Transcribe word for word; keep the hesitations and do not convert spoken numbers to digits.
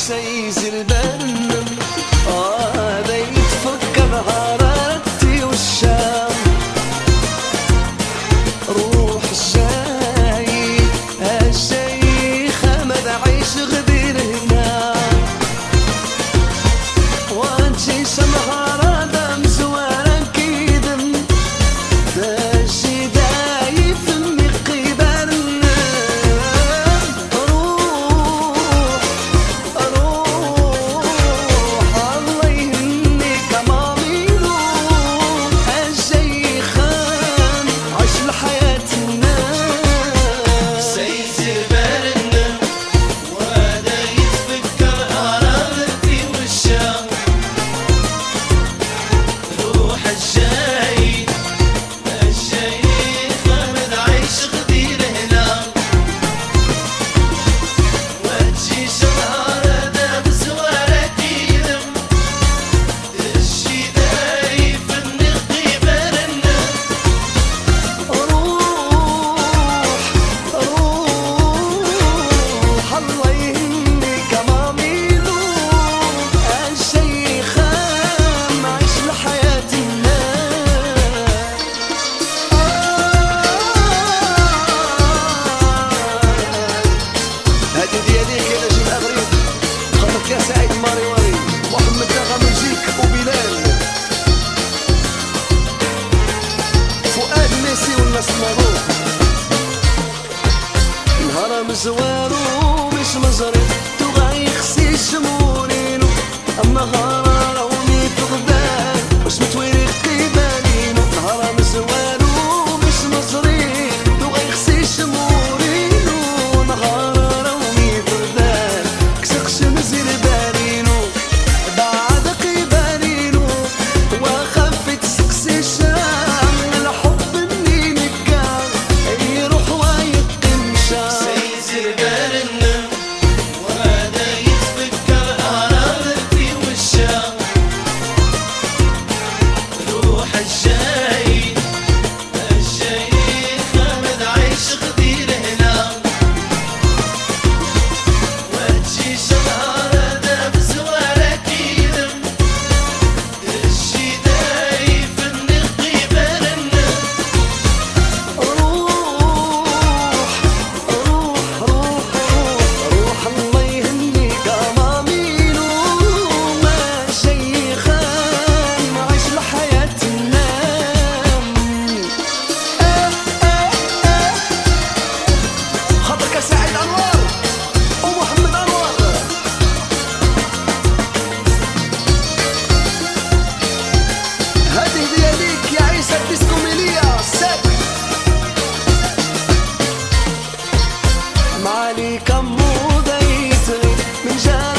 سيز البرم آه بيت فكر حرارتي والشام روح الجاي الشيخ أحمد عيش غدير هنا وانتي سمهارة دم زوارة كيدم داشي دايف مقي برنا روح روح الله يهنيك مامي روح الشيخان عش لحياتنا سيز البرنا وهذا يتفكر أراضتي والشام روح الجاي الشيخ أحمد عيش غدير هنا وتجي شهر دام زوارة كيدم الشي دايف النقي برنا روح روح الله يهنيك مامي روح الشيخان عيش لحياتنا هادي دياليك يا نجم الأغريب خاطرك يا سعيد ماري واري محمد نغم مجيك وبلال فؤاد ميسي والناس مبروك نهار مزوارو مش مزري تغاي خسي شمونينو اما غارة وني تغدان واش متويري قيبانينو نهار مزوارو مش مزري تغاي خسي شمونينو نهار وني تغدان كسقش مزير بارينو بعد قيبانينو وخفت سقسي شام الحب منين كان يروح ويتمشى سيز البرنا وهذا يتفكر أراضتي والشام روح الجاي الشيخ أحمد عيش غدير هنا وتجي شهر دام زوارة كيدم الشي دايف النقي برنا روح روح روح روح روح الله يهنيك مامي ما شيخان عيش لحياتنا خاطرك يا سعيد انوار ومحمد انوار هذه دياليك يا عيسى الديسكو ميليا سات معالي كم ضيت من جال